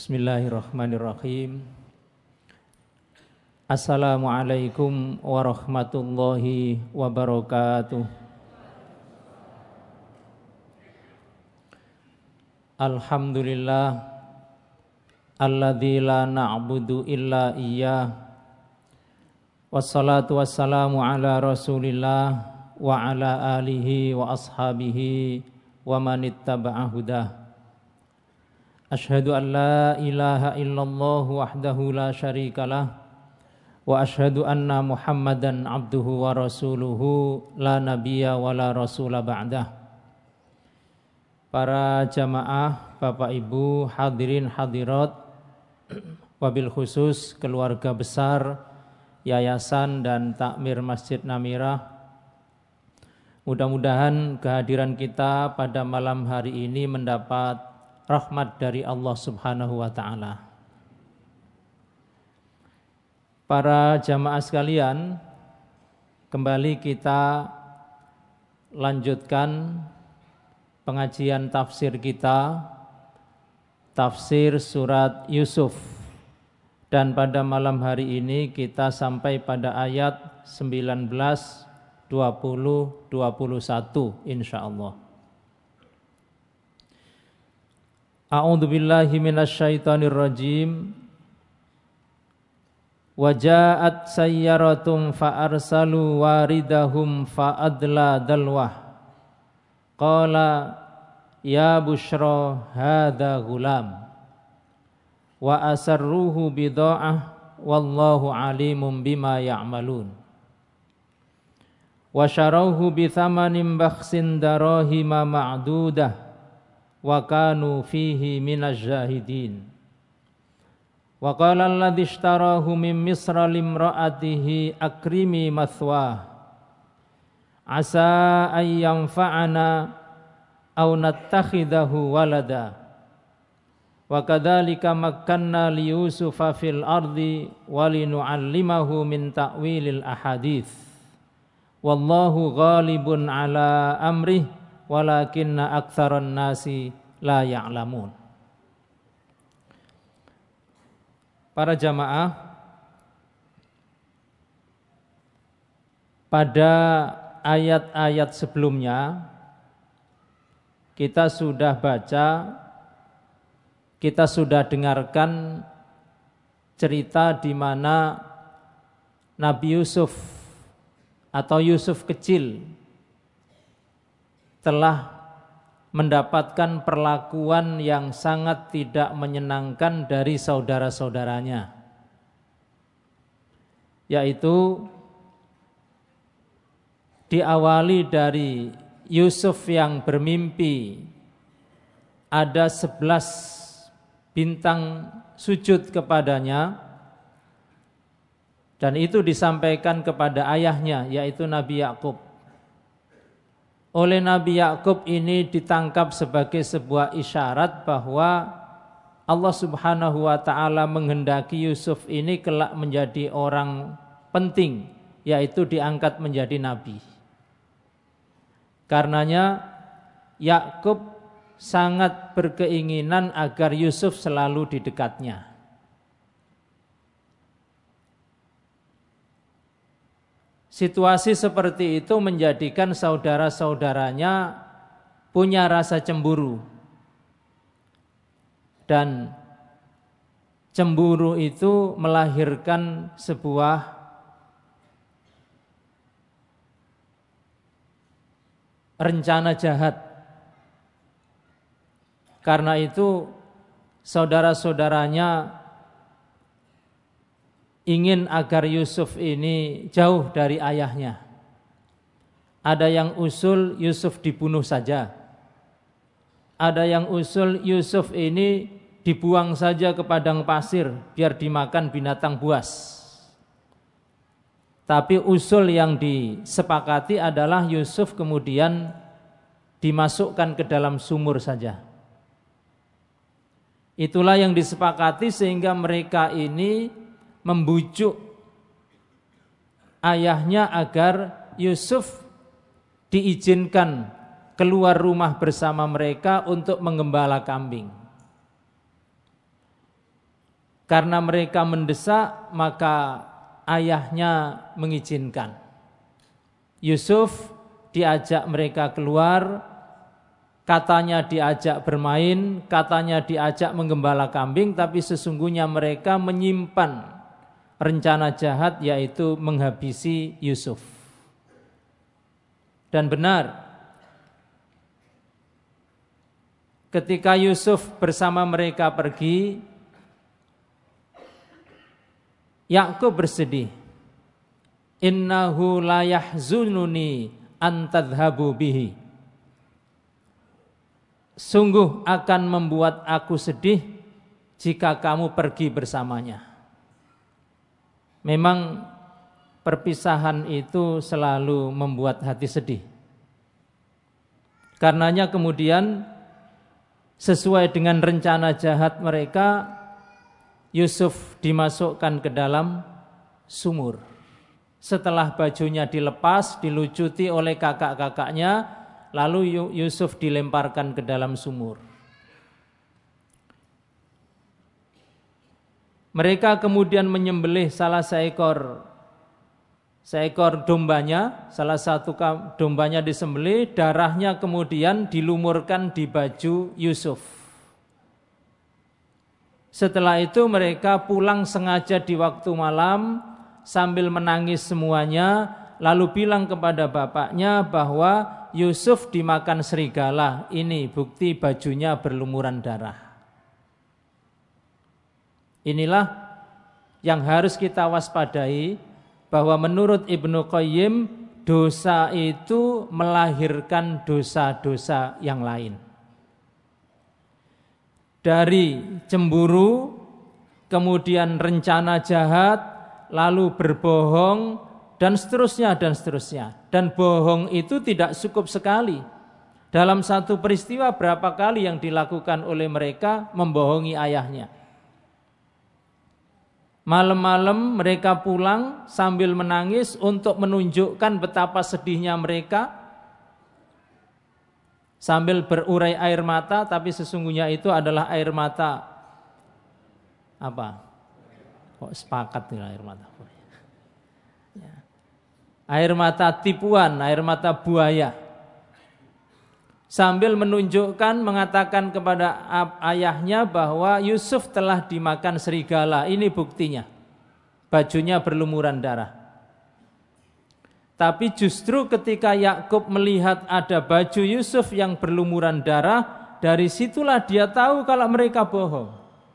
Bismillahirrahmanirrahim. Assalamualaikum warahmatullahi wabarakatuh. Alhamdulillah alladzi la na'budu illa iyyah. Wassalatu wassalamu ala Rasulillah wa ala alihi wa ashabihi wa manittaba'a hudah. Asyhadu an la ilaha illallah wahdahu la syarikalah wa asyhadu anna Muhammadan abduhu wa rasuluhu la nabiyya wa la rasula ba'dah. Para jamaah, Bapak Ibu, hadirin hadirat, wabil khusus keluarga besar Yayasan dan Takmir Masjid Namirah, mudah-mudahan kehadiran kita pada malam hari ini mendapat rahmat dari Allah Subhanahu wa ta'ala. Para jamaah sekalian, kembali kita lanjutkan pengajian tafsir kita, tafsir surat Yusuf. Dan pada malam hari ini kita sampai pada ayat 19, 20, 21 insyaallah. A'udzu billahi minasyaitonir rajim. Wa ja'at sayyaratum fa arsalu waridahum fa adla dalwah. Qala ya bushra hadza gulam. Wa asarruhu bidha'ah wallahu alimun bima ya'malun. Wa syarawhu bi thamanin bakhsin darahima ma'dudah. Wa kanu fihi minaz zahidin. Wa qala alladhi ishtarahu min misra limra'atihi akrimi mathwah asa ay yanfa'ana aw nattakhidahu walada. Wa kadzalika makkanna li yusufa fil ardi wa linu'allimahu min ta'wilil ahadits. Wallahu ghalibun ala amrih walakinna aktsaran nasi la ya'lamun. Para jamaah, pada ayat-ayat sebelumnya kita sudah baca, kita sudah dengarkan cerita di mana Nabi Yusuf atau Yusuf kecil telah mendapatkan perlakuan yang sangat tidak menyenangkan dari saudara-saudaranya, yaitu diawali dari Yusuf yang bermimpi ada 11 bintang sujud kepadanya, dan itu disampaikan kepada ayahnya yaitu Nabi Yakub. Oleh Nabi Yakub ini ditangkap sebagai sebuah isyarat bahwa Allah Subhanahu wa ta'ala menghendaki Yusuf ini kelak menjadi orang penting, yaitu diangkat menjadi nabi. Karenanya Yakub sangat berkeinginan agar Yusuf selalu di dekatnya. Situasi seperti itu menjadikan saudara-saudaranya punya rasa cemburu. Dan cemburu itu melahirkan sebuah rencana jahat. Karena itu saudara-saudaranya ingin agar Yusuf ini jauh dari ayahnya. Ada yang usul Yusuf dibunuh saja. Ada yang usul Yusuf ini dibuang saja ke padang pasir biar dimakan binatang buas. Tapi usul yang disepakati adalah Yusuf kemudian dimasukkan ke dalam sumur saja. Itulah yang disepakati sehingga mereka ini membujuk ayahnya agar Yusuf diizinkan keluar rumah bersama mereka untuk menggembala kambing. Karena mereka mendesak, maka ayahnya mengizinkan. Yusuf diajak mereka keluar, katanya diajak bermain, katanya diajak menggembala kambing, tapi sesungguhnya mereka menyimpan rencana jahat, yaitu menghabisi Yusuf. Dan benar, ketika Yusuf bersama mereka pergi, Yakub bersedih. Innahu la yahzununi an tadhhabu bihi. Sungguh akan membuat aku sedih jika kamu pergi bersamanya. Memang perpisahan itu selalu membuat hati sedih. Karenanya kemudian sesuai dengan rencana jahat mereka, Yusuf dimasukkan ke dalam sumur. Setelah bajunya dilepas, dilucuti oleh kakak-kakaknya, lalu Yusuf dilemparkan ke dalam sumur. Mereka kemudian menyembelih salah seekor dombanya, salah satu dombanya disembelih, darahnya kemudian dilumurkan di baju Yusuf. Setelah itu mereka pulang sengaja di waktu malam sambil menangis semuanya, lalu bilang kepada bapaknya bahwa Yusuf dimakan serigala. Ini bukti bajunya berlumuran darah. Inilah yang harus kita waspadai, bahwa menurut Ibnu Qayyim, dosa itu melahirkan dosa-dosa yang lain. Dari cemburu, kemudian rencana jahat, lalu berbohong, dan seterusnya, dan seterusnya. Dan bohong itu tidak cukup sekali. Dalam satu peristiwa berapa kali yang dilakukan oleh mereka membohongi ayahnya. Malam-malam mereka pulang sambil menangis untuk menunjukkan betapa sedihnya mereka, sambil berurai air mata, tapi sesungguhnya itu adalah air mata apa? Kok sepakat nih air mata? Ya. Air mata tipuan, air mata buaya. Sambil menunjukkan, mengatakan kepada ayahnya bahwa Yusuf telah dimakan serigala. Ini buktinya. Bajunya berlumuran darah. Tapi justru ketika Yakub melihat ada baju Yusuf yang berlumuran darah, dari situlah dia tahu kalau mereka bohong.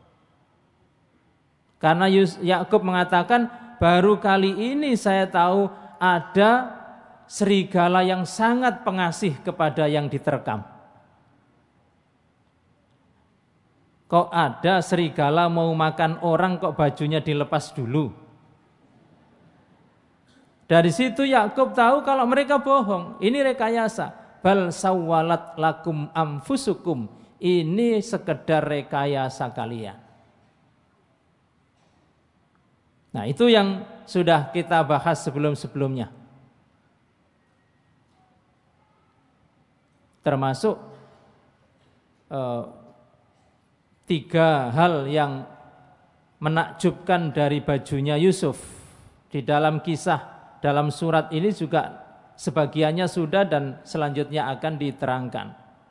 Karena Yakub mengatakan, baru kali ini saya tahu ada serigala yang sangat pengasih kepada yang diterkam. Kok ada serigala mau makan orang kok bajunya dilepas dulu? Dari situ Yakub tahu kalau mereka bohong. Ini rekayasa. Bal sawwalat lakum anfusukum. Ini sekedar rekayasa kalian. Nah, itu yang sudah kita bahas sebelum-sebelumnya. Termasuk 3 hal yang menakjubkan dari bajunya Yusuf. Di dalam kisah, dalam surat ini juga sebagiannya sudah dan selanjutnya akan diterangkan.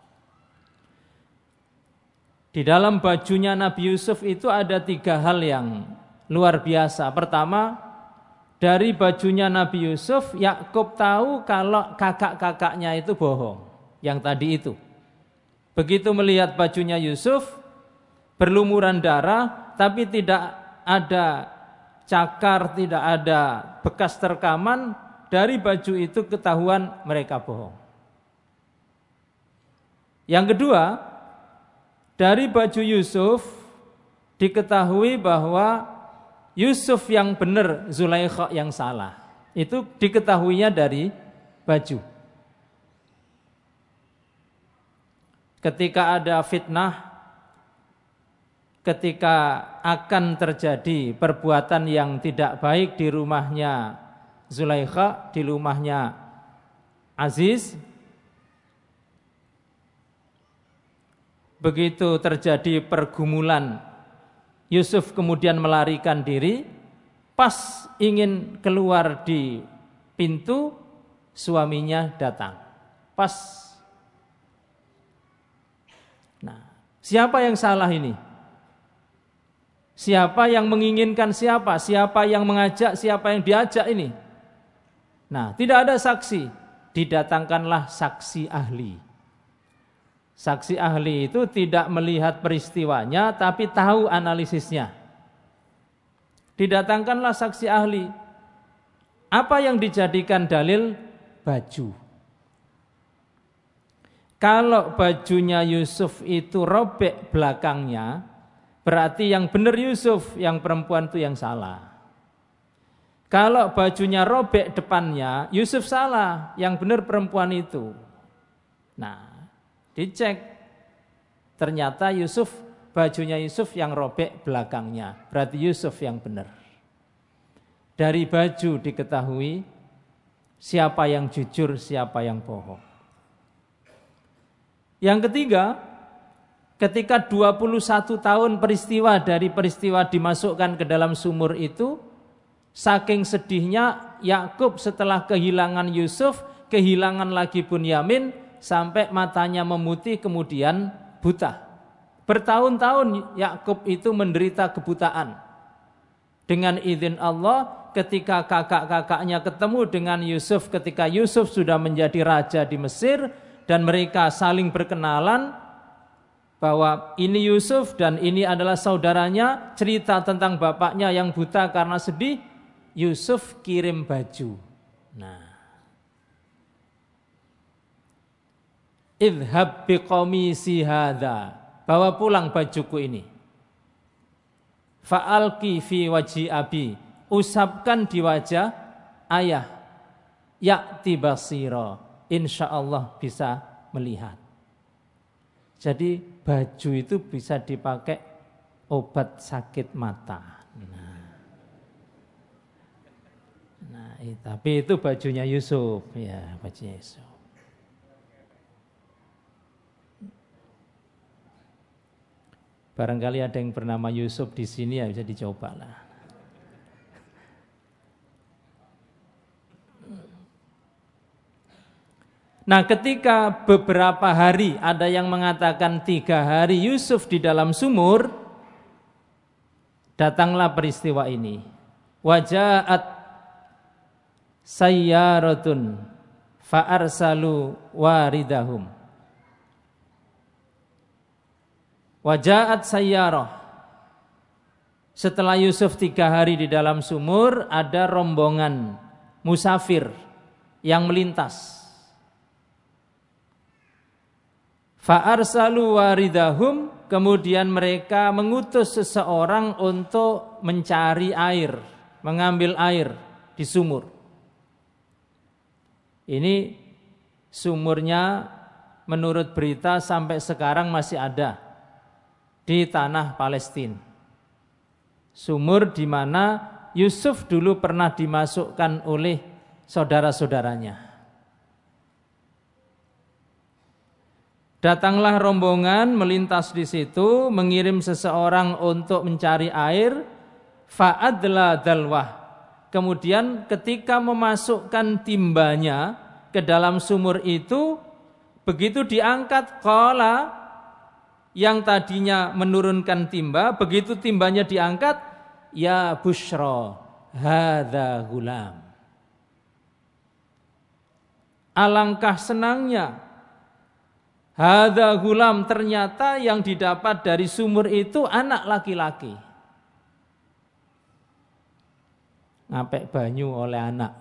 Di dalam bajunya Nabi Yusuf itu ada 3 hal yang luar biasa. Pertama, dari bajunya Nabi Yusuf, Yakub tahu kalau kakak-kakaknya itu bohong. Yang tadi itu. Begitu melihat bajunya Yusuf berlumuran darah, tapi tidak ada cakar, tidak ada bekas terkaman, dari baju itu ketahuan mereka bohong. Yang kedua, dari baju Yusuf diketahui bahwa Yusuf yang benar, Zulaikha yang salah. Itu diketahuinya dari baju. Ketika ada fitnah, ketika akan terjadi perbuatan yang tidak baik di rumahnya Zulaikha, di rumahnya Aziz, begitu terjadi pergumulan Yusuf kemudian melarikan diri, pas ingin keluar di pintu, suaminya datang. Pas. Nah, siapa yang salah ini? Siapa yang menginginkan siapa? Siapa yang mengajak, siapa yang diajak ini? Nah, tidak ada saksi. Didatangkanlah saksi ahli. Saksi ahli itu tidak melihat peristiwanya, tapi tahu analisisnya. Didatangkanlah saksi ahli. Apa yang dijadikan dalil? Baju. Kalau bajunya Yusuf itu robek belakangnya, berarti yang benar Yusuf, yang perempuan itu yang salah. Kalau bajunya robek depannya, Yusuf salah, yang benar perempuan itu. Nah, dicek. Ternyata bajunya Yusuf yang robek belakangnya, berarti Yusuf yang benar. Dari baju diketahui siapa yang jujur, siapa yang bohong. Yang ketiga, ketika 21 tahun peristiwa dari peristiwa dimasukkan ke dalam sumur itu, saking sedihnya Yakub setelah kehilangan Yusuf, kehilangan lagi Bunyamin, sampai matanya memutih kemudian buta. Bertahun-tahun Yakub itu menderita kebutaan. Dengan izin Allah, ketika kakak-kakaknya ketemu dengan Yusuf, ketika Yusuf sudah menjadi raja di Mesir, dan mereka saling berkenalan bahwa ini Yusuf dan ini adalah saudaranya, cerita tentang bapaknya yang buta karena sedih, Yusuf kirim baju. Nah, idhab biqamisi hadza, bawa pulang bajuku ini. Fa'alqi fi wajhi abi, usapkan di wajah ayah. Ya'ti basira, insyaallah bisa melihat. Jadi baju itu bisa dipakai obat sakit mata. Tapi itu bajunya Yusuf, ya, bajunya Yusuf. Barangkali ada yang bernama Yusuf di sini, ya bisa dicobalah. Nah, ketika beberapa hari, ada yang mengatakan 3 hari Yusuf di dalam sumur, datanglah peristiwa ini. Wajaat sayyaratun fa'arsalu waridahum. Wajaat sayyarah. Setelah Yusuf 3 hari di dalam sumur, ada rombongan musafir yang melintas. Fa'arsalu waridahum, kemudian mereka mengutus seseorang untuk mencari air, mengambil air di sumur. Ini sumurnya menurut berita sampai sekarang masih ada di tanah Palestina. Sumur di mana Yusuf dulu pernah dimasukkan oleh saudara-saudaranya. Datanglah rombongan melintas di situ, mengirim seseorang untuk mencari air. Fa'adla dalwah. Kemudian ketika memasukkan timbanya ke dalam sumur itu, begitu diangkat, qala, yang tadinya menurunkan timba, begitu timbanya diangkat, ya busyra, hadza gulam. Alangkah senangnya, hadza gulam, ternyata yang didapat dari sumur itu anak laki-laki. Ngapek banyu oleh anak.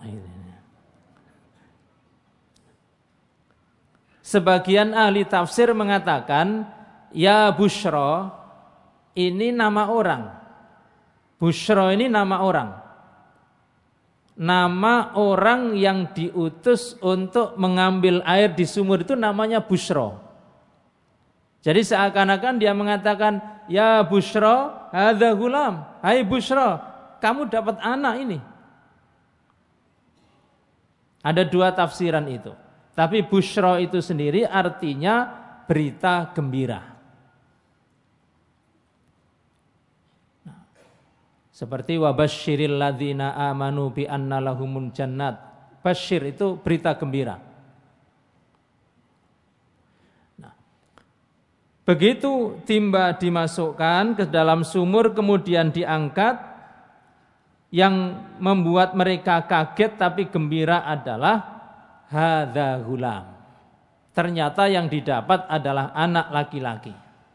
Sebagian ahli tafsir mengatakan, ya busyra, ini nama orang. Busyra ini nama orang. Nama orang yang diutus untuk mengambil air di sumur itu namanya Busyra. Jadi seakan-akan dia mengatakan, ya Busyra, hadza gulam. Hai Busyra, kamu dapat anak ini. Ada 2 tafsiran itu. Tapi Busyra itu sendiri artinya berita gembira. Seperti wabasyiril ladzina amanu bi anna lahumul jannat. Basyir itu berita gembira. Nah, begitu timba dimasukkan ke dalam sumur kemudian diangkat, yang membuat mereka kaget tapi gembira adalah hadza ghulam. Ternyata yang didapat adalah anak laki-laki.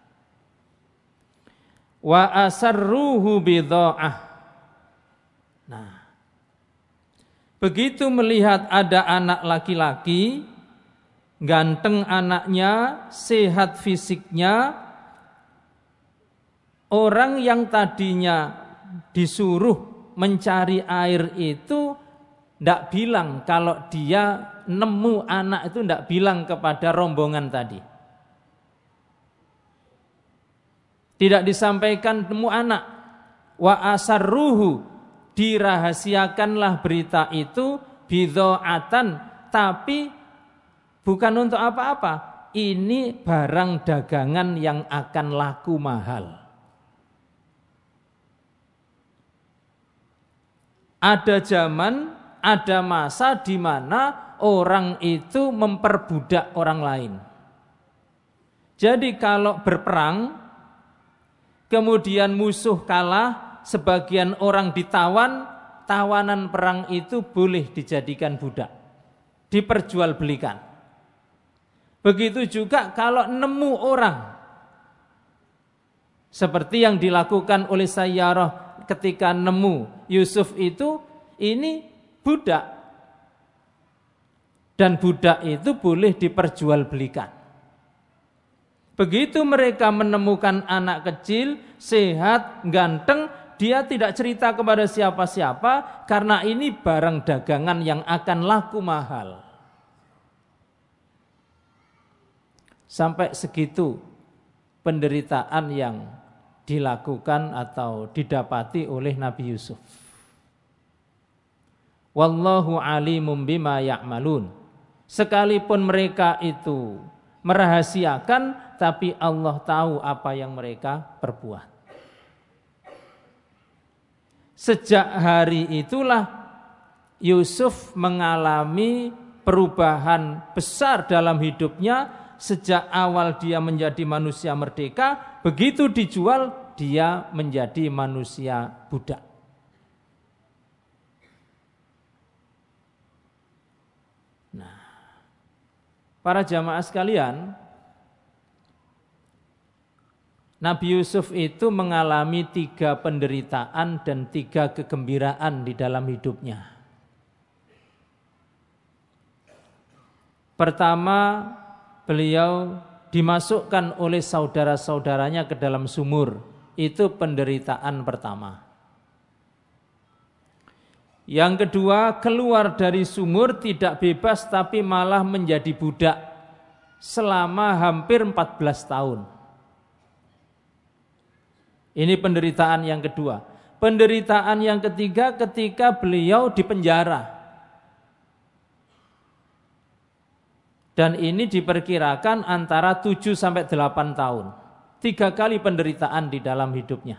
Wa asarruhu bidha'ah. Nah, begitu melihat ada anak laki-laki, ganteng anaknya, sehat fisiknya, orang yang tadinya disuruh mencari air itu tidak bilang kalau dia nemu anak itu, tidak bilang kepada rombongan tadi. Tidak disampaikan nemu anak. Wa asarruhu, dirahasiakanlah berita itu bidha'atan, tapi bukan untuk apa-apa. Ini barang dagangan yang akan laku mahal. Ada zaman, ada masa di mana orang itu memperbudak orang lain. Jadi kalau berperang, kemudian musuh kalah, sebagian orang ditawan, tawanan perang itu boleh dijadikan budak, diperjualbelikan. Begitu juga kalau nemu orang, seperti yang dilakukan oleh Sayyarah ketika nemu Yusuf itu, ini budak, dan budak itu boleh diperjualbelikan. Begitu mereka menemukan anak kecil, sehat, ganteng, dia tidak cerita kepada siapa-siapa karena ini barang dagangan yang akan laku mahal. Sampai segitu penderitaan yang dilakukan atau didapati oleh Nabi Yusuf. Wallahu alimum bima ya'malun. Sekalipun mereka itu merahasiakan, tapi Allah tahu apa yang mereka perbuat. Sejak hari itulah Yusuf mengalami perubahan besar dalam hidupnya. Sejak awal dia menjadi manusia merdeka, begitu dijual dia menjadi manusia budak. Nah, para jamaah sekalian, Nabi Yusuf itu mengalami 3 penderitaan dan 3 kegembiraan di dalam hidupnya. Pertama, beliau dimasukkan oleh saudara-saudaranya ke dalam sumur. Itu penderitaan pertama. Yang kedua, keluar dari sumur tidak bebas tapi malah menjadi budak selama hampir 14 tahun. Ini penderitaan yang kedua. Penderitaan yang ketiga ketika beliau dipenjara. Dan ini diperkirakan antara 7 sampai 8 tahun. 3 kali penderitaan di dalam hidupnya.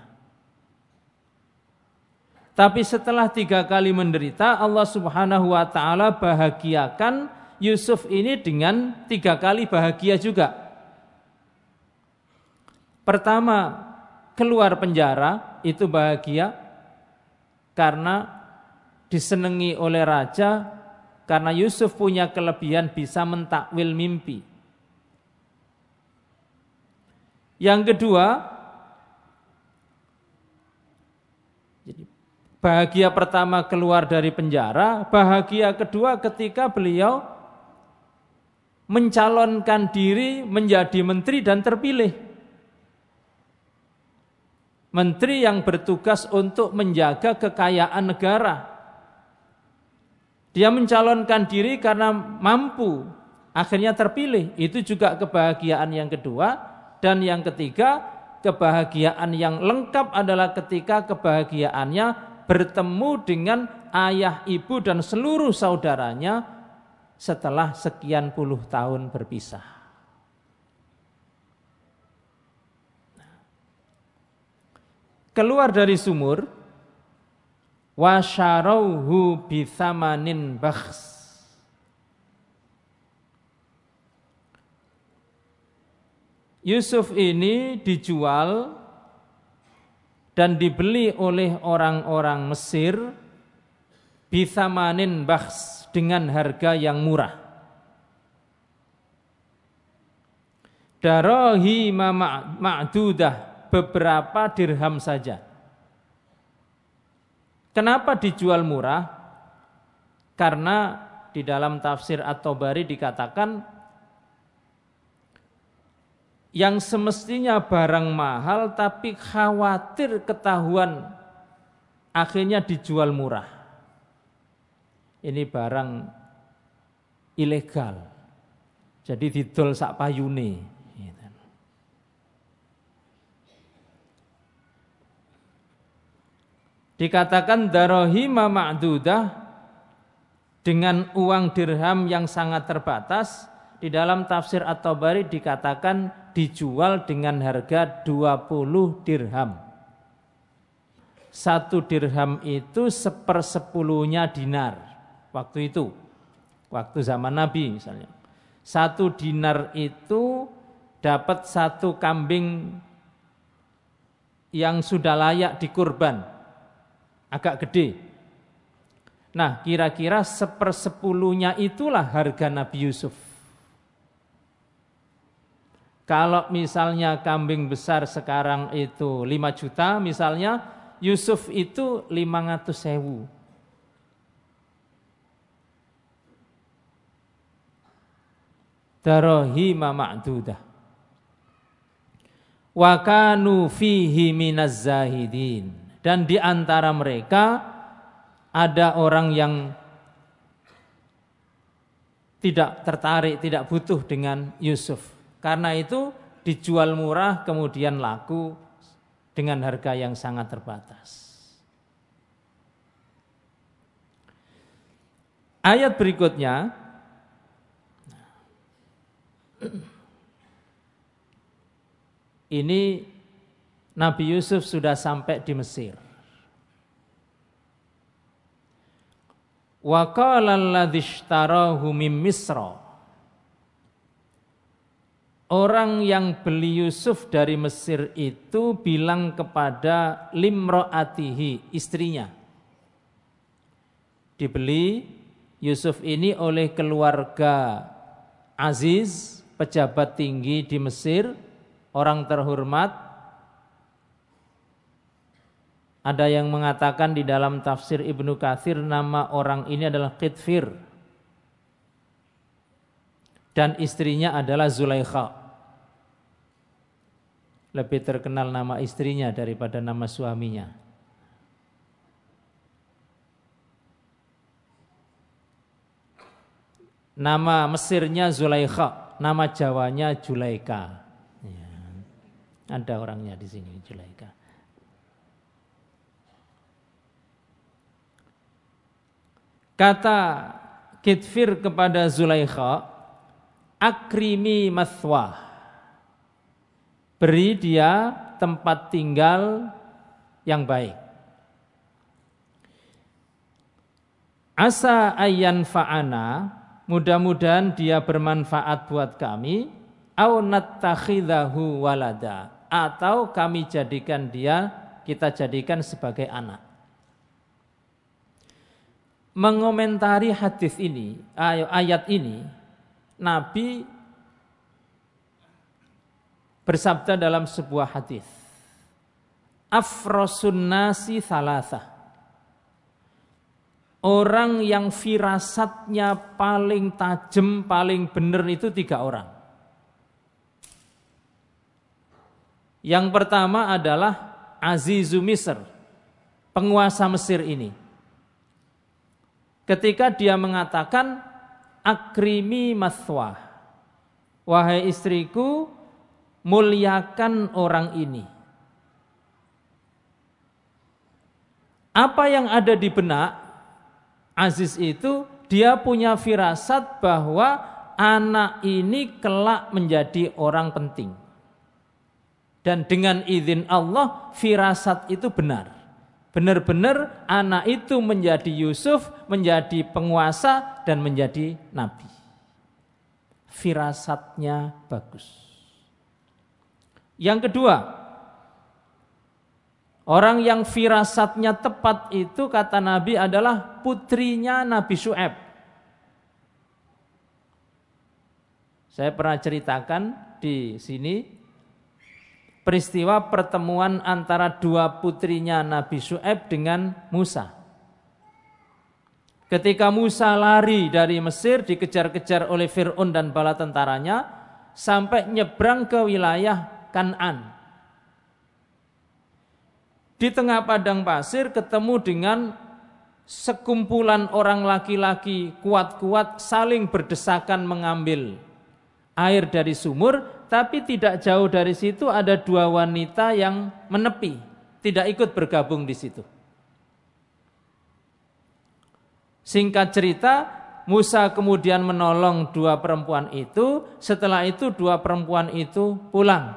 Tapi setelah 3 kali menderita, Allah Subhanahu wa ta'ala bahagiakan Yusuf ini dengan 3 kali bahagia juga. Pertama, keluar penjara, itu bahagia karena disenangi oleh raja, karena Yusuf punya kelebihan bisa mentakwil mimpi. Yang kedua, jadi bahagia pertama keluar dari penjara, bahagia kedua ketika beliau mencalonkan diri menjadi menteri dan terpilih. Menteri yang bertugas untuk menjaga kekayaan negara. Dia mencalonkan diri karena mampu, akhirnya terpilih. Itu juga kebahagiaan yang kedua. Dan yang ketiga, kebahagiaan yang lengkap adalah ketika kebahagiaannya bertemu dengan ayah, ibu, dan seluruh saudaranya setelah sekian puluh tahun berpisah. Keluar dari sumur, wa syarauhu bithamanin bakhs. Yusuf ini dijual dan dibeli oleh orang-orang Mesir bithamanin bakhs, dengan harga yang murah. Darahima ma'dudah, beberapa dirham saja. Kenapa dijual murah? Karena di dalam tafsir At-Tabari dikatakan yang semestinya barang mahal tapi khawatir ketahuan, akhirnya dijual murah. Ini barang ilegal, jadi didol sak payune. Dikatakan darahima ma'dudah, dengan uang dirham yang sangat terbatas. Di dalam tafsir At-Tabari dikatakan dijual dengan harga 20 dirham. 1 dirham itu 1/10-nya dinar. Waktu itu, waktu zaman Nabi misalnya, 1 dinar itu dapat 1 kambing yang sudah layak dikurban, agak gede. Nah, kira-kira 1/10-nya itulah harga Nabi Yusuf. Kalau misalnya kambing besar sekarang itu 5 juta misalnya, Yusuf itu 500.000. Darahima ma'dudah. Wa kanu fihi minaz zahidin. Dan di antara mereka ada orang yang tidak tertarik, tidak butuh dengan Yusuf. Karena itu dijual murah kemudian laku dengan harga yang sangat terbatas. Ayat berikutnya, ini Nabi Yusuf sudah sampai di Mesir. Wa qala alladzi ishtarahu min Misra. Orang yang beli Yusuf dari Mesir itu bilang kepada limro'atihi, istrinya. Dibeli Yusuf ini oleh keluarga Aziz, pejabat tinggi di Mesir, orang terhormat. Ada yang mengatakan di dalam tafsir Ibnu Katsir nama orang ini adalah Qitfir dan istrinya adalah Zulaikha. Lebih terkenal nama istrinya daripada nama suaminya. Nama Mesirnya Zulaikha, nama Jawanya Julaika. Ya, ada orangnya di sini, Julaika. Kata Qitfir kepada Zulaikha, akrimi mathwah, beri dia tempat tinggal yang baik. Asa ayyan fa'ana, mudah-mudahan dia bermanfaat buat kami, au nattakhidahu walada, atau kami jadikan dia, kita jadikan sebagai anak. Mengomentari hadis ini, ayat ini, Nabi bersabda dalam sebuah hadis, afrosun nasi thalatha, orang yang firasatnya paling tajam, paling benar itu 3 orang. Yang pertama adalah Azizu Misr, penguasa Mesir ini. Ketika dia mengatakan akrimi mathwah, wahai istriku, muliakan orang ini. Apa yang ada di benak Aziz itu, dia punya firasat bahwa anak ini kelak menjadi orang penting. Dan dengan izin Allah, firasat itu benar. Benar-benar anak itu menjadi Yusuf, menjadi penguasa dan menjadi nabi. Firasatnya bagus. Yang kedua, orang yang firasatnya tepat itu kata Nabi adalah putrinya Nabi Syu'aib. Saya pernah ceritakan di sini peristiwa pertemuan antara dua putrinya Nabi Syu'aib dengan Musa. Ketika Musa lari dari Mesir dikejar-kejar oleh Fir'aun dan bala tentaranya sampai nyebrang ke wilayah Kan'an. Di tengah padang pasir ketemu dengan sekumpulan orang laki-laki kuat-kuat saling berdesakan mengambil air dari sumur, tapi tidak jauh dari situ ada dua wanita yang menepi, tidak ikut bergabung di situ. Singkat cerita, Musa kemudian menolong dua perempuan itu. Setelah itu dua perempuan itu pulang.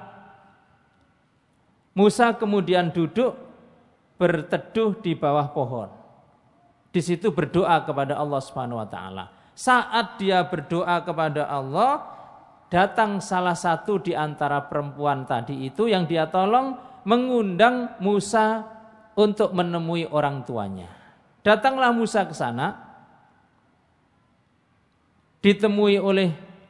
Musa kemudian duduk berteduh di bawah pohon. Di situ berdoa kepada Allah Subhanahu wa taala. Saat dia berdoa kepada Allah, datang salah satu di antara perempuan tadi itu yang dia tolong mengundang Musa untuk menemui orang tuanya. Datanglah Musa ke sana, ditemui oleh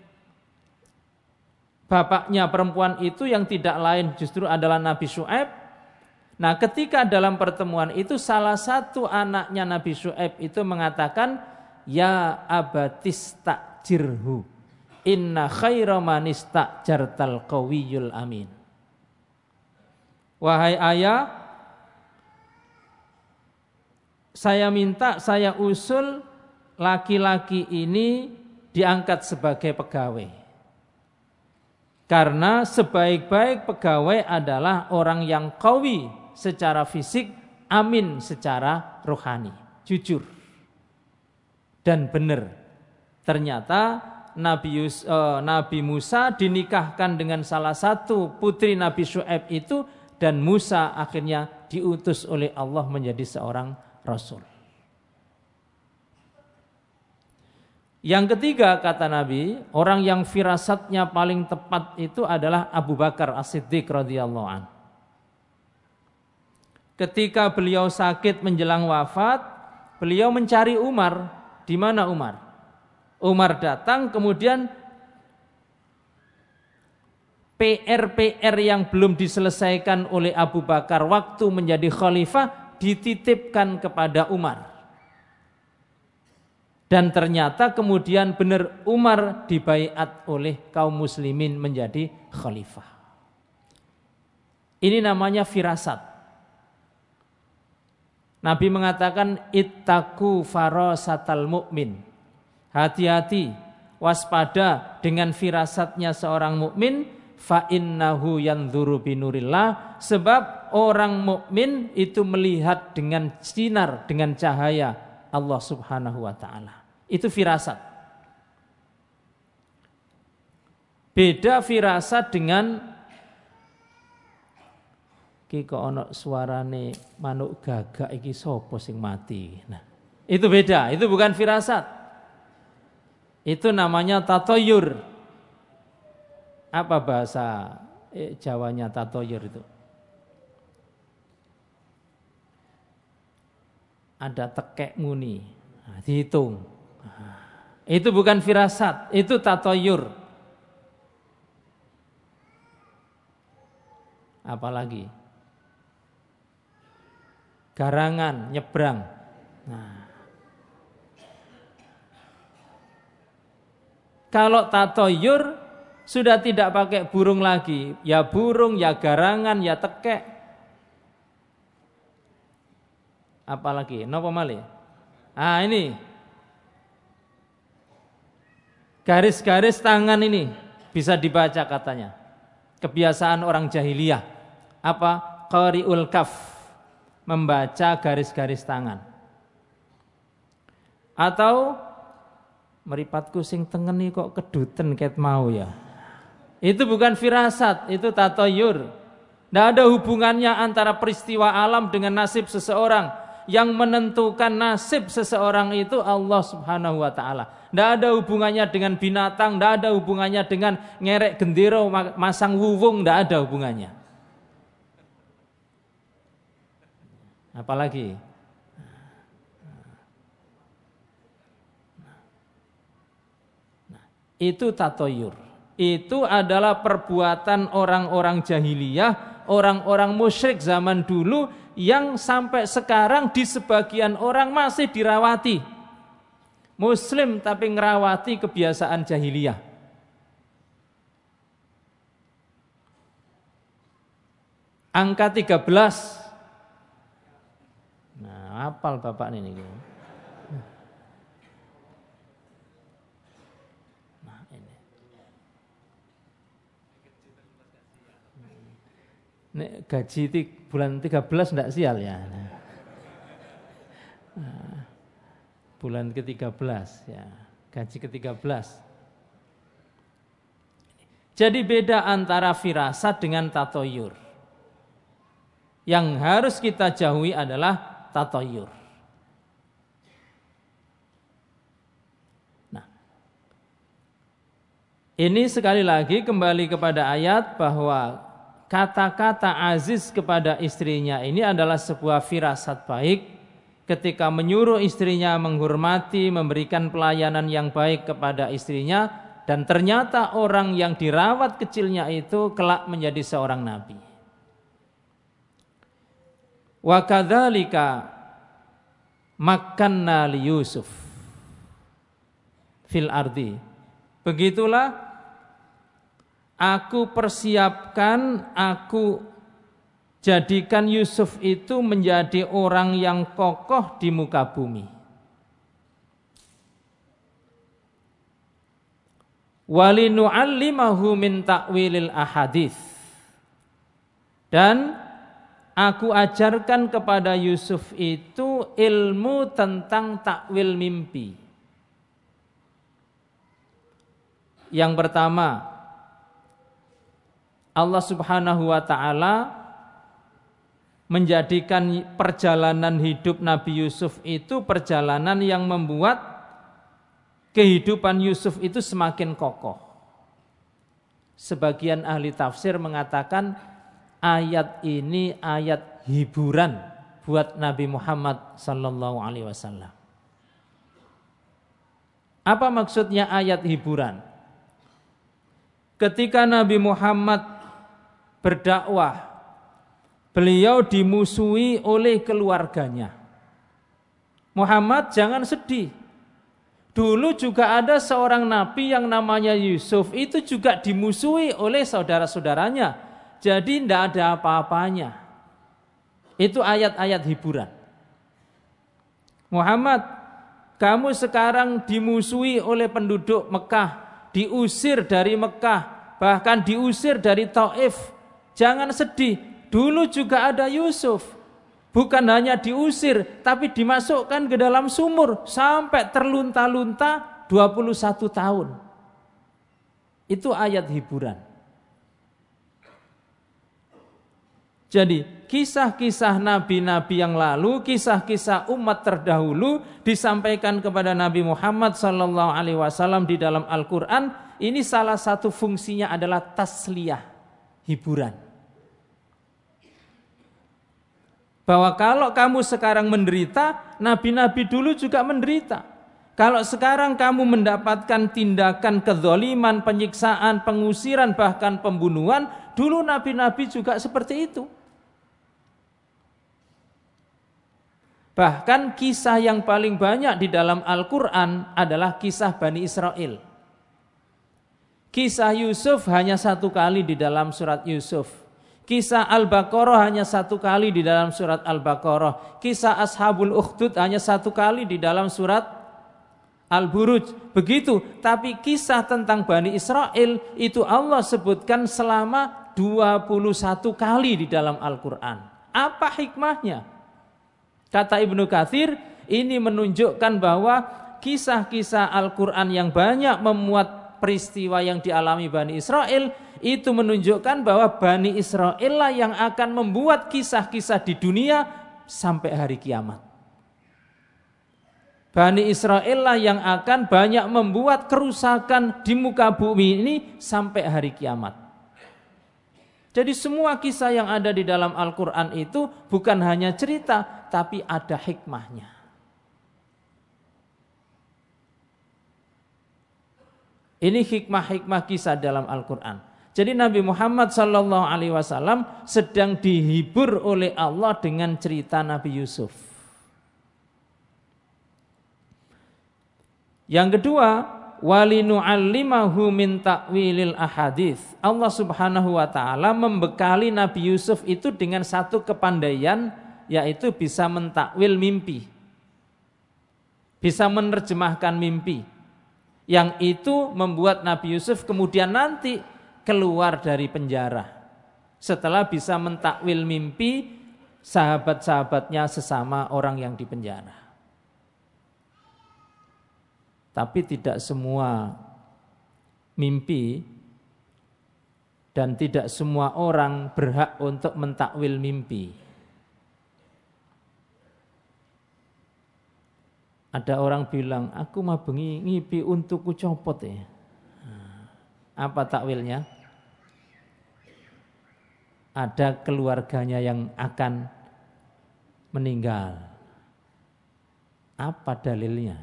bapaknya perempuan itu yang tidak lain justru adalah Nabi Syu'aib. Nah, ketika dalam pertemuan itu salah satu anaknya Nabi Syu'aib itu mengatakan, "Ya abatis ta'jirhu, inna khaira man istajartal qawiyul amin." Wahai ayah, saya minta, saya usul laki-laki ini diangkat sebagai pegawai. Karena sebaik-baik pegawai adalah orang yang qawi secara fisik, amin secara rohani, jujur dan benar. Ternyata Nabi Musa dinikahkan dengan salah satu putri Nabi Syu'aib itu, dan Musa akhirnya diutus oleh Allah menjadi seorang rasul. Yang ketiga kata Nabi, orang yang firasatnya paling tepat itu adalah Abu Bakar As-Siddiq radhiyallahu anhu. Ketika beliau sakit menjelang wafat, beliau mencari Umar. Di mana Umar? Umar datang, kemudian PR yang belum diselesaikan oleh Abu Bakar waktu menjadi khalifah dititipkan kepada Umar. Dan ternyata kemudian benar Umar dibaiat oleh kaum muslimin menjadi khalifah. Ini namanya firasat. Nabi mengatakan ittaqu farasatal mu'min. Hati-hati, waspada dengan firasatnya seorang mukmin, fa innahu yanzuru binurillah, sebab orang mukmin itu melihat dengan sinar, dengan cahaya Allah Subhanahu wa taala. Itu firasat. Beda firasat dengan iki kok ana suarane manuk gagak iki sapa sing mati. Nah, itu beda, itu bukan firasat. Itu namanya tatoyur. Apa bahasa Jawanya tatoyur itu? Ada tekek muni, nah, dihitung. Nah, itu bukan firasat, itu tatoyur. Apalagi garangan, nyebrang. Nah, kalau tatoyur sudah tidak pakai burung lagi, ya burung, ya garangan, ya tekek. Apalagi, napa malih? Ah, ini garis-garis tangan ini bisa dibaca katanya. Kebiasaan orang jahiliyah. Apa? Qari'ul kaf, membaca garis-garis tangan. Atau meripatku sing tengeni kok keduten ket mau ya. Itu bukan firasat, itu tatoyur. Tidak ada hubungannya antara peristiwa alam dengan nasib seseorang. Yang menentukan nasib seseorang itu Allah Subhanahu wa ta'ala. Tidak ada hubungannya dengan binatang, tidak ada hubungannya dengan ngerek gendero, masang wuwung, tidak ada hubungannya. Apalagi itu tatoyur. Itu adalah perbuatan orang-orang jahiliyah, orang-orang musyrik zaman dulu yang sampai sekarang di sebagian orang masih dirawati. Muslim tapi ngerawati kebiasaan jahiliyah. Angka 13. Nah, hafal Bapak ini. Nah, ini. Nek gaji bulan 13 enggak sial ya. Nah, bulan ke-13 ya, gaji ke-13. Jadi beda antara firasat dengan tatoyur. Yang harus kita jauhi adalah tatoyur. Nah, ini sekali lagi kembali kepada ayat bahwa kata-kata aziz kepada istrinya ini adalah sebuah firasat baik ketika menyuruh istrinya menghormati, memberikan pelayanan yang baik kepada istrinya, dan ternyata orang yang dirawat kecilnya itu kelak menjadi seorang nabi. Wa kadzalika makkanna li Yusuf fil ardi. Begitulah aku persiapkan, aku jadikan Yusuf itu menjadi orang yang kokoh di muka bumi. Walinu'allimahu min ta'wilil ahadits. Dan aku ajarkan kepada Yusuf itu ilmu tentang takwil mimpi. Yang pertama, Allah Subhanahu wa ta'ala menjadikan perjalanan hidup Nabi Yusuf itu perjalanan yang membuat kehidupan Yusuf itu semakin kokoh. Sebagian ahli tafsir mengatakan ayat ini ayat hiburan buat Nabi Muhammad sallallahu alaihi wasallam. Apa maksudnya ayat hiburan? Ketika Nabi Muhammad berdakwah, beliau dimusuhi oleh keluarganya. Muhammad jangan sedih. Dulu juga ada seorang nabi yang namanya Yusuf, itu juga dimusuhi oleh saudara-saudaranya. Jadi tidak ada apa-apanya. Itu ayat-ayat hiburan. Muhammad, kamu sekarang dimusuhi oleh penduduk Mekah, diusir dari Mekah, bahkan diusir dari Taif. Jangan sedih. Dulu juga ada Yusuf. Bukan hanya diusir, tapi dimasukkan ke dalam sumur sampai terlunta-lunta 21 tahun. Itu ayat hiburan. Jadi kisah-kisah nabi-nabi yang lalu, kisah-kisah umat terdahulu disampaikan kepada Nabi Muhammad SAW di dalam Al-Quran. Ini salah satu fungsinya adalah tasliyah, hiburan. Bahwa kalau kamu sekarang menderita, nabi-nabi dulu juga menderita. Kalau sekarang kamu mendapatkan tindakan kezaliman, penyiksaan, pengusiran, bahkan pembunuhan, dulu nabi-nabi juga seperti itu. Bahkan kisah yang paling banyak di dalam Al-Quran adalah kisah Bani Israel. Kisah Yusuf hanya 1 kali di dalam surat Yusuf. Kisah Al-Baqarah hanya 1 kali di dalam surat Al-Baqarah. Kisah Ashabul Ukhdud hanya 1 kali di dalam surat Al-Buruj. Begitu, tapi kisah tentang Bani Israel itu Allah sebutkan selama 21 kali di dalam Al-Quran. Apa hikmahnya? Kata Ibnu Katsir, ini menunjukkan bahwa kisah-kisah Al-Quran yang banyak memuat peristiwa yang dialami Bani Israel itu menunjukkan bahwa Bani Israel lah yang akan membuat kisah-kisah di dunia sampai hari kiamat. Bani Israel lah yang akan banyak membuat kerusakan di muka bumi ini sampai hari kiamat. Jadi semua kisah yang ada di dalam Al-Quran itu bukan hanya cerita, tapi ada hikmahnya. Ini hikmah-hikmah kisah dalam Al-Quran. Jadi Nabi Muhammad SAW sedang dihibur oleh Allah dengan cerita Nabi Yusuf. Yang kedua, walinu'allimahu min ta'wilil ahadits. Allah Subhanahu wa taala membekali Nabi Yusuf itu dengan satu kepandaian, yaitu bisa mentakwil mimpi. Bisa menerjemahkan mimpi. Yang itu membuat Nabi Yusuf kemudian nanti keluar dari penjara. Setelah bisa mentakwil mimpi sahabat-sahabatnya sesama orang yang di penjara. Tapi tidak semua mimpi dan tidak semua orang berhak untuk mentakwil mimpi. Ada orang bilang, aku mah bengi ngipi untukku copot ya. Apa takwilnya? Ada keluarganya yang akan meninggal. Apa dalilnya?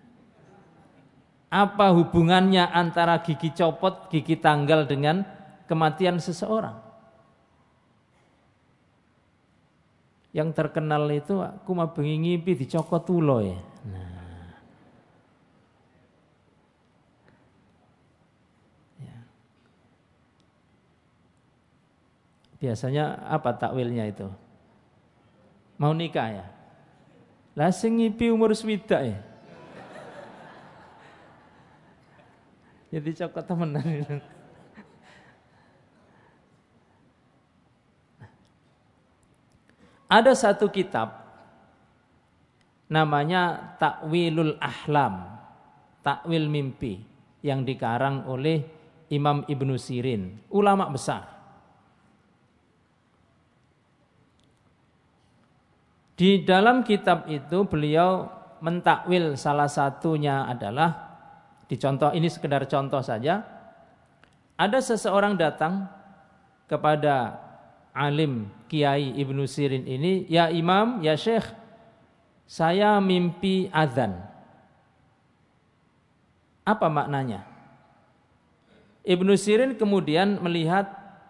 Apa hubungannya antara gigi copot, gigi tanggal dengan kematian seseorang? Yang terkenal itu aku mah bengi ngipi dicokot ulo ya. Nah. Ya. Biasanya apa takwilnya itu? Mau nikah ya? Lah sing ngipi umur swidak ya. Jadi cokot temenan. Ada satu kitab namanya Ta'wilul Ahlam, takwil mimpi, yang dikarang oleh Imam Ibnu Sirin, ulama besar. Di dalam kitab itu beliau mentakwil, salah satunya adalah, dicontoh, ini sekedar contoh saja. Ada seseorang datang kepada alim Kiai Ibnu Sirin ini, ya Imam, ya Syekh, saya mimpi azan. Apa maknanya? Ibnu Sirin kemudian melihat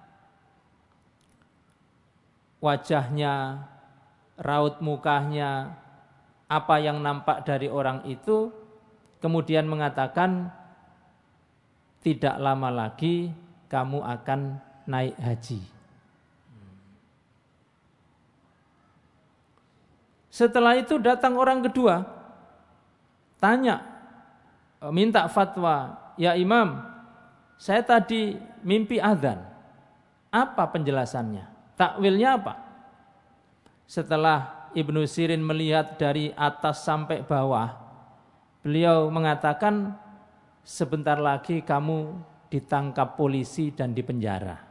wajahnya, raut mukanya, apa yang nampak dari orang itu, kemudian mengatakan, tidak lama lagi kamu akan naik haji. Setelah itu datang orang kedua, tanya, minta fatwa, ya Imam, saya tadi mimpi azan. Apa penjelasannya? Takwilnya apa? Setelah Ibnu Sirin melihat dari atas sampai bawah, beliau mengatakan, sebentar lagi kamu ditangkap polisi dan dipenjara.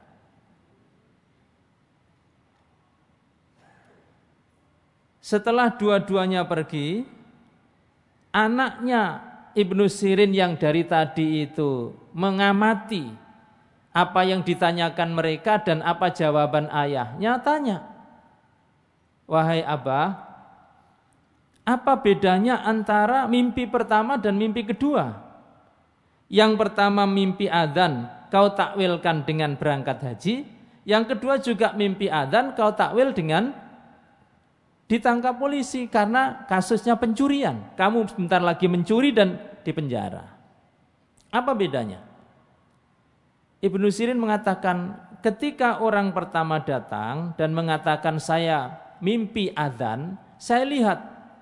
Setelah dua-duanya pergi, anaknya Ibnu Sirin yang dari tadi itu mengamati apa yang ditanyakan mereka dan apa jawaban ayahnya, tanya, wahai Abah, apa bedanya antara mimpi pertama dan mimpi kedua? Yang pertama mimpi adzan, kau takwilkan dengan berangkat haji. Yang kedua juga mimpi adzan, kau takwil dengan ditangkap polisi karena kasusnya pencurian. Kamu sebentar lagi mencuri dan dipenjara. Apa bedanya? Ibnu Sirin mengatakan, ketika orang pertama datang dan mengatakan saya mimpi adzan, saya lihat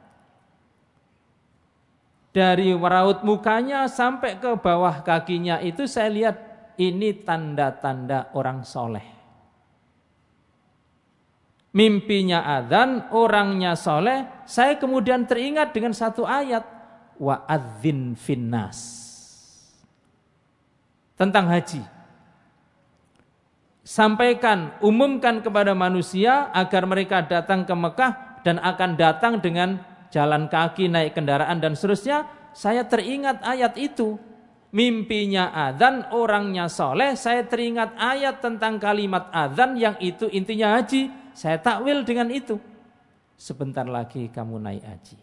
dari raut mukanya sampai ke bawah kakinya itu, saya lihat ini tanda-tanda orang soleh. Mimpinya adzan, orangnya soleh. Saya kemudian teringat dengan satu ayat, wa adzin finnas. tentang haji. Sampaikan, umumkan kepada manusia agar mereka datang ke Mekah dan akan datang dengan jalan kaki, naik kendaraan dan seterusnya. Saya teringat ayat itu. Mimpinya adzan, orangnya soleh. Saya teringat ayat tentang kalimat adzan yang itu intinya haji. Saya takwil dengan itu. Sebentar lagi kamu naik haji.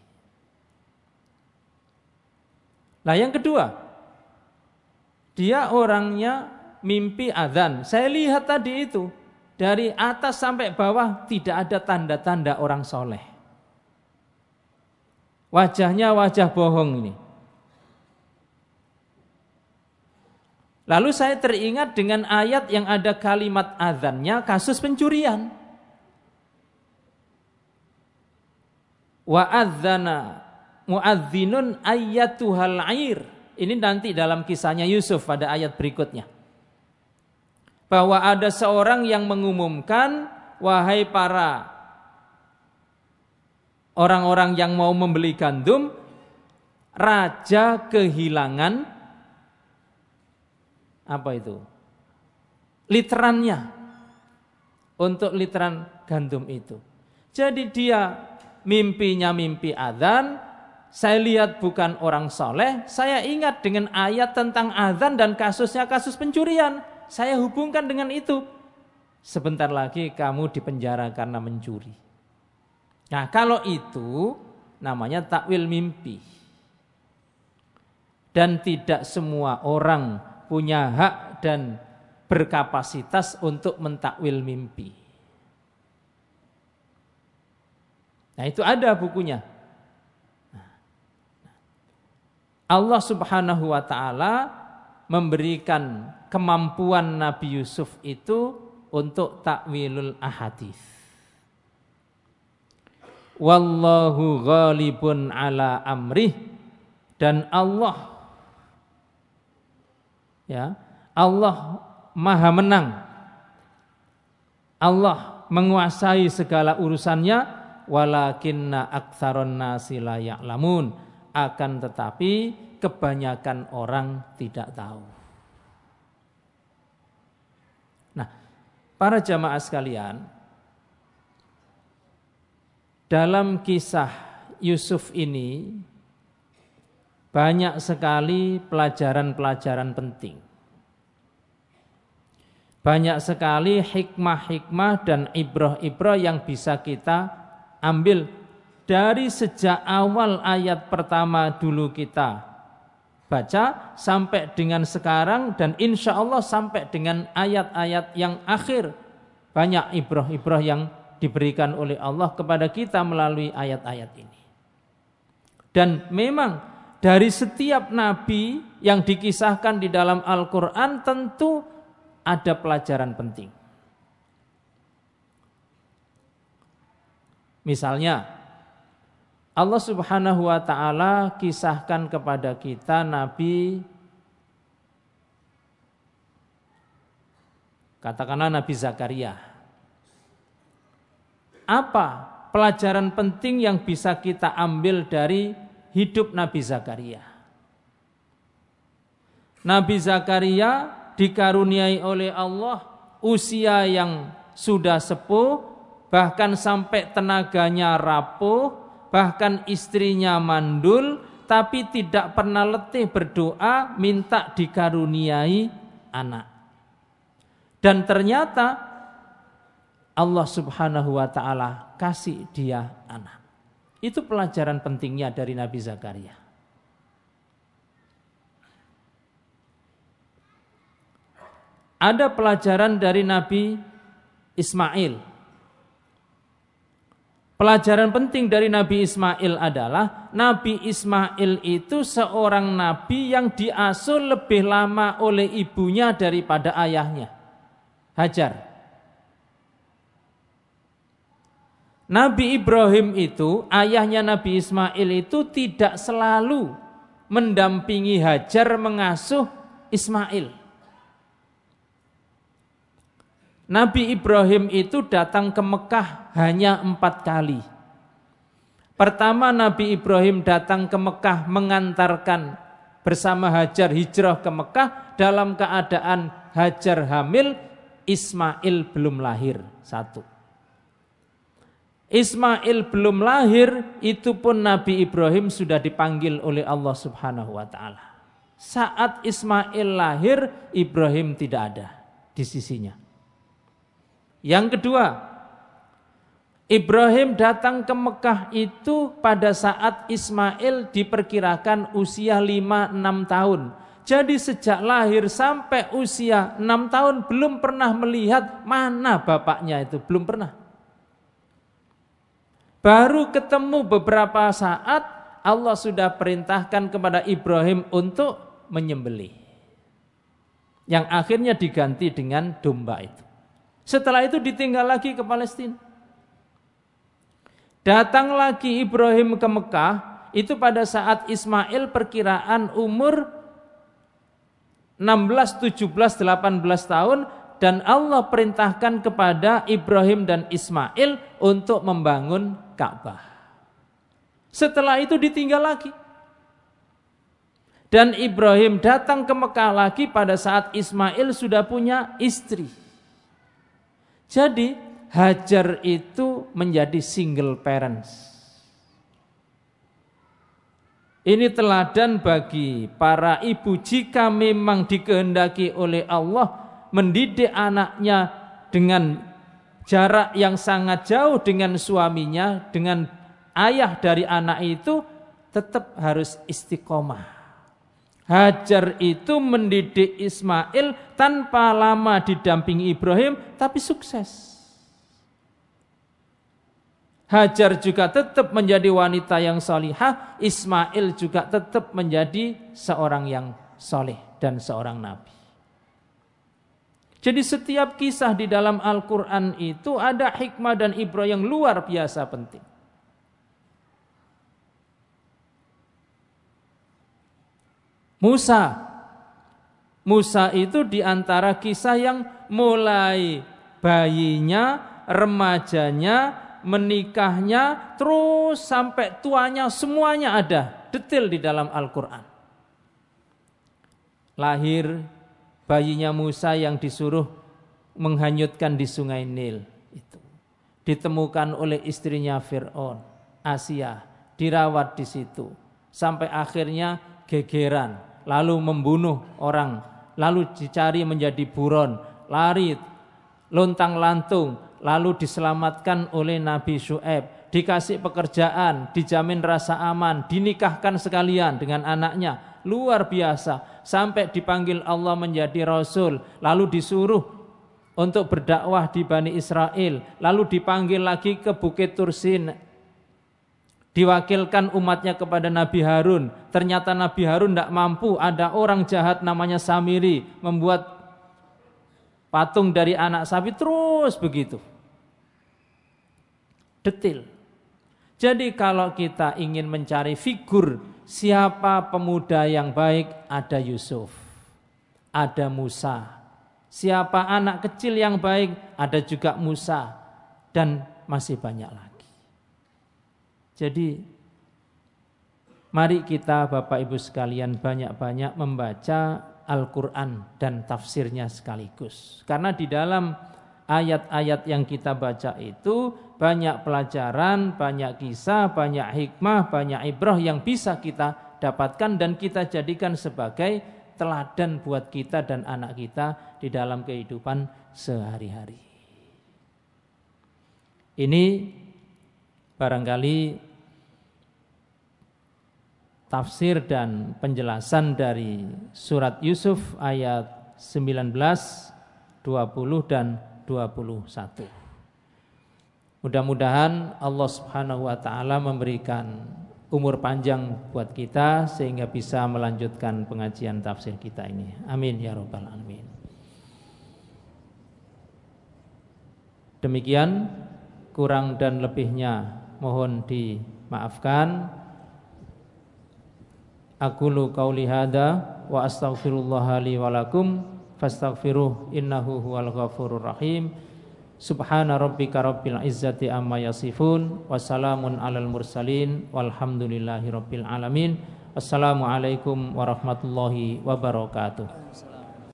Nah yang kedua, dia orangnya mimpi adzan. Saya lihat tadi itu, dari atas sampai bawah tidak ada tanda-tanda orang soleh. Wajahnya wajah bohong ini. Lalu saya teringat dengan ayat yang ada kalimat adzannya, kasus pencurian. Wa adzana muadzinun ayyatuhal 'air. Ini nanti dalam kisahnya Yusuf pada ayat berikutnya. Bahwa ada seorang yang mengumumkan, wahai para orang-orang yang mau membeli gandum, raja kehilangan apa itu? Literannya untuk literan gandum itu. Jadi dia mimpinya mimpi adzan, saya lihat bukan orang soleh, saya ingat dengan ayat tentang adzan dan kasusnya kasus pencurian. Saya hubungkan dengan itu. Sebentar lagi kamu dipenjara karena mencuri. Nah kalau itu namanya takwil mimpi. Dan tidak semua orang punya hak dan berkapasitas untuk mentakwil mimpi. Nah itu ada bukunya. Allah Subhanahu wa ta'ala memberikan kemampuan Nabi Yusuf itu untuk takwilul ahadits. Wallahu ghalibun ala amrih, dan Allah maha menang. Allah menguasai segala urusannya, walakinna aktsaron nasi la ya'lamun, akan tetapi kebanyakan orang tidak tahu. Nah, para jamaah sekalian, dalam kisah Yusuf ini banyak sekali pelajaran-pelajaran penting. Banyak sekali hikmah-hikmah dan ibrah-ibrah yang bisa kita ambil dari sejak awal ayat pertama dulu kita baca sampai dengan sekarang, dan insya Allah sampai dengan ayat-ayat yang akhir. Banyak ibrah-ibrah yang diberikan oleh Allah kepada kita melalui ayat-ayat ini. Dan memang dari setiap nabi yang dikisahkan di dalam Al-Quran tentu ada pelajaran penting. Misalnya Allah Subhanahu wa ta'ala kisahkan kepada kita Nabi, katakanlah Nabi Zakaria. Apa pelajaran penting yang bisa kita ambil dari hidup Nabi Zakaria? Nabi Zakaria dikaruniai oleh Allah usia yang sudah sepuh, bahkan sampai tenaganya rapuh, bahkan istrinya mandul, tapi tidak pernah letih berdoa minta dikaruniai anak. Dan ternyata Allah Subhanahu wa ta'ala kasih dia anak. Itu pelajaran pentingnya dari Nabi Zakaria. Ada pelajaran dari Nabi Ismail. Pelajaran penting dari Nabi Ismail adalah Nabi Ismail itu seorang nabi yang diasuh lebih lama oleh ibunya daripada ayahnya, Hajar. Nabi Ibrahim itu, ayahnya Nabi Ismail itu tidak selalu mendampingi Hajar mengasuh Ismail. Nabi Ibrahim itu datang ke Mekah hanya 4 kali. Pertama Nabi Ibrahim datang ke Mekah mengantarkan bersama Hajar hijrah ke Mekah dalam keadaan Hajar hamil, Ismail belum lahir. Satu. Ismail belum lahir, itu pun Nabi Ibrahim sudah dipanggil oleh Allah Subhanahu wa taala. Saat Ismail lahir, Ibrahim tidak ada di sisinya. Yang kedua, Ibrahim datang ke Mekah itu pada saat Ismail diperkirakan usia 5-6 tahun. Jadi sejak lahir sampai usia 6 tahun belum pernah melihat mana bapaknya itu, belum pernah. Baru ketemu beberapa saat Allah sudah perintahkan kepada Ibrahim untuk menyembelih. Yang akhirnya diganti dengan domba itu. Setelah itu ditinggal lagi ke Palestina. Datang lagi Ibrahim ke Mekah, itu pada saat Ismail perkiraan umur 16, 17, 18 tahun, dan Allah perintahkan kepada Ibrahim dan Ismail untuk membangun Ka'bah. Setelah itu ditinggal lagi. Dan Ibrahim datang ke Mekah lagi pada saat Ismail sudah punya istri. Jadi Hajar itu menjadi single parents. Ini teladan bagi para ibu jika memang dikehendaki oleh Allah mendidik anaknya dengan jarak yang sangat jauh dengan suaminya, dengan ayah dari anak itu, tetap harus istiqomah. Hajar itu mendidik Ismail tanpa lama didampingi Ibrahim, tapi sukses. Hajar juga tetap menjadi wanita yang salihah, Ismail juga tetap menjadi seorang yang soleh dan seorang nabi. Jadi setiap kisah di dalam Al-Quran itu ada hikmah dan ibrah yang luar biasa penting. Musa itu diantara kisah yang mulai bayinya, remajanya, menikahnya, terus sampai tuanya, semuanya ada detail di dalam Al-Quran. Lahir bayinya Musa yang disuruh menghanyutkan di sungai Nil itu, ditemukan oleh istrinya Fir'aun, Asia, dirawat di situ sampai akhirnya gegeran, lalu membunuh orang, lalu dicari menjadi buron, lari lontang-lantung, lalu diselamatkan oleh Nabi Syuaib, dikasih pekerjaan, dijamin rasa aman, dinikahkan sekalian dengan anaknya, luar biasa, sampai dipanggil Allah menjadi Rasul, lalu disuruh untuk berdakwah di Bani Israel, lalu dipanggil lagi ke Bukit Tursin, diwakilkan umatnya kepada Nabi Harun. Ternyata Nabi Harun tidak mampu, ada orang jahat namanya Samiri membuat patung dari anak sapi, terus begitu detail. Jadi kalau kita ingin mencari figur siapa pemuda yang baik, ada Yusuf, ada Musa. Siapa anak kecil yang baik, ada juga Musa, dan masih banyak lagi. Jadi mari kita Bapak Ibu sekalian banyak-banyak membaca Al-Quran dan tafsirnya sekaligus. Karena di dalam ayat-ayat yang kita baca itu banyak pelajaran, banyak kisah, banyak hikmah, banyak ibrah yang bisa kita dapatkan dan kita jadikan sebagai teladan buat kita dan anak kita di dalam kehidupan sehari-hari. Ini barangkali tafsir dan penjelasan dari surat Yusuf ayat 19, 20 dan 21. Mudah-mudahan Allah Subhanahu wa taala memberikan umur panjang buat kita sehingga bisa melanjutkan pengajian tafsir kita ini. Amin ya rabbal alamin. Demikian, kurang dan lebihnya mohon dimaafkan. Aqulu qauli hadza wa astaghfirullah li wa lakum fastaghfiruh innahu huwal ghafurur rahim. Subhana rabbika rabbil izzati amma yasifun wa salamun alal mursalin walhamdulillahi rabbil alamin. Assalamualaikum warahmatullahi wabarakatuh.